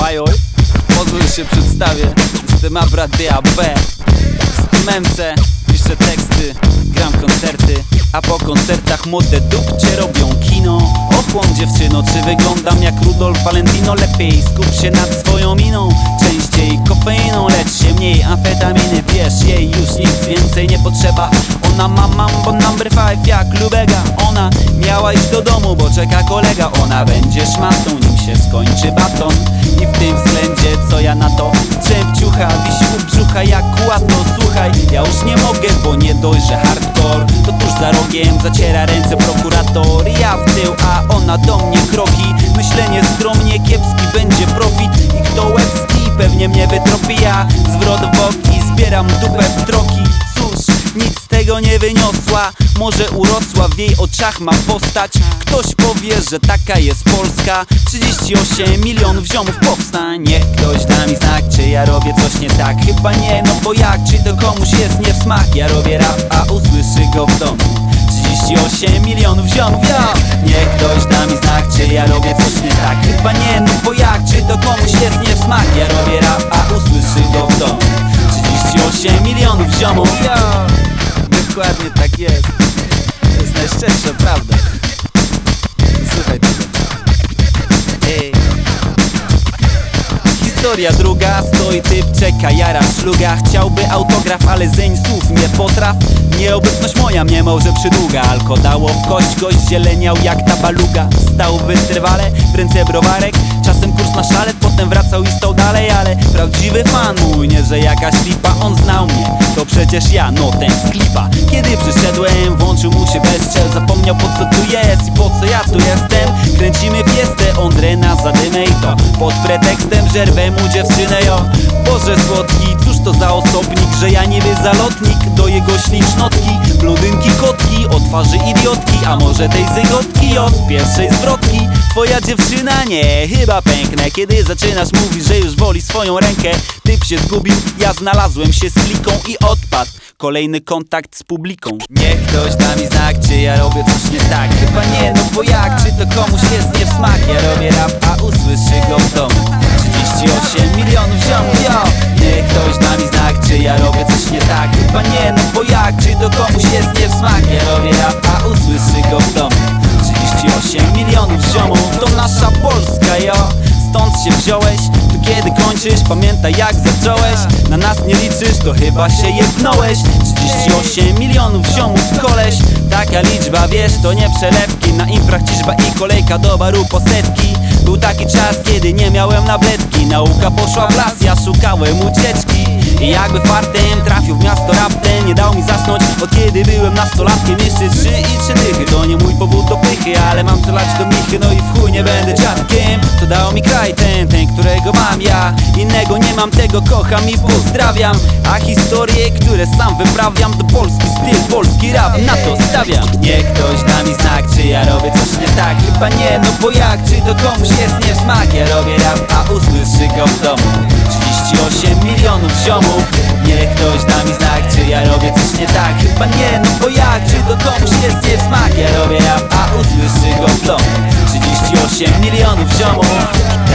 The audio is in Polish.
Bajoj. Pozwól się przedstawię. Jestem Abra D.A.B. Jestem MC, piszę teksty, gram koncerty, a po koncertach młode dupcie robią kino. Ochłon dziewczyno, czy wyglądam jak Rudolf Valentino? Lepiej skup się nad swoją miną. Częściej kofeiną, lecz się mniej amfetaminy. Bierz jej, już nic więcej nie potrzeba. Ona ma mambo number 5 jak Lubega. Ona miała iść do domu, bo czeka kolega. Ona będzie szmatą, nim się skończy baton. I w tym względzie co ja na to? Strzęp ciucha, wisi u brzucha jak łato. Słuchaj, ja już nie mogę, bo nie dość, że hardcore to tuż za rogiem zaciera ręce prokurator. Ja w tył, a ona do mnie kroki. Myślenie skromnie, kiepski będzie profit. I kto łebski pewnie mnie wytropi. Ja zwrot w bok i zbieram dupę w troki. Cóż, nic z tego nie wyniosła. Może urosła, w jej oczach ma postać. Ktoś powie, że taka jest Polska. 38 milionów ziomów powstań. Niech ktoś da mi znak, czy ja robię coś nie tak. Chyba nie, no bo jak, czy to komuś jest nie w smak. Ja robię rap, a usłyszy go w domu 38 milionów ziomów, ja. Niech ktoś da mi znak, czy ja robię coś nie tak. Chyba nie, no bo jak, czy to komuś jest nie w smak. Ja robię rap, a usłyszy go w domu 38 milionów ziomów, ja. Dokładnie tak jest. To jest najszczersza prawda. Słuchaj tego. Ej. Historia druga, stoi typ, czeka, jara szluga. Chciałby autograf, ale zeń słów nie potraf. Nieobecność moja mnie może przydługa. Alko dało w kość, gość zieleniał jak ta baluga. Stał wytrwale, w ręce browarek. Czasem kurs na szalet, potem wracał i stał dalej. Ale prawdziwy fan mój, nie że jakaś lipa. On znał mnie, to przecież ja, no ten z klipa. Kiedy przyszedłem, włączył mu się bezczel. Zapomniał po co tu jest i po co ja tu jestem. Kręcimy fiestę, Ondrena zadymę i to pod pretekstem, że rwę mu dziewczynę, jo. Boże słodki, cóż to za osobnik, że ja niby zalotnik do jego ślicznotki. Blondynki, kotki, o twarzy idiotki, a może tej zygotki, jo, z pierwszej zwrotki. Twoja dziewczyna? Nie, chyba pęknę. Kiedy zaczynasz mówić, że już woli swoją rękę. Typ się zgubił, ja znalazłem się z kliką i odpadł. Kolejny kontakt z publiką. Niech ktoś da mi znak, czy ja robię coś nie tak. Chyba nie, no bo jak, czy to komuś jest nie w smak. Ja robię rap, a usłyszy go w domu 38 milionów ziomów, jo. Niech ktoś da mi znak, czy ja robię coś nie tak. Chyba nie, no bo jak, czy to komuś jest nie w smak. Ja robię rap, a usłyszy go w domu 38 milionów ziomów. To nasza Polska, jo. Stąd się wziąłeś, to kiedy kończysz? Pamiętaj jak zacząłeś. Na nas nie liczysz, to chyba się jebnąłeś. 38 milionów ziomów koleś. Taka liczba, wiesz, to nie przelewki. Na imprach ciżba i kolejka do baru po setki. Był taki czas, kiedy nie miałem nabletki. Nauka poszła w las, ja szukałem ucieczki. I jakby fartem trafił w miasto raptem. Nie dał mi zasnąć, od kiedy byłem nastolatkiem. Jeszcze 3 i 3 dychy, to nie mój powód do pychy. Ale mam co lać do michy, no i w chuj nie będę dziadkiem. To dał mi kraj ten, którego mam ja. Innego nie mam, tego kocham i pozdrawiam. A historie, które sam wyprawiam, to polski styl, polski rap, na to stawiam. Niech ktoś da mi znak, czy ja robię coś nie tak. Chyba nie, no bo jak, czy to komuś jest nie w smak. Ja robię rap, a usłyszy go w domu 38 milionów ziomów. Niech ktoś da mi znak, czy ja robię coś nie tak. Chyba nie, no bo jak, czy to komuś jest nie w smak. Ja robię rap, a usłyszy go w domu 38 milionów ziomów.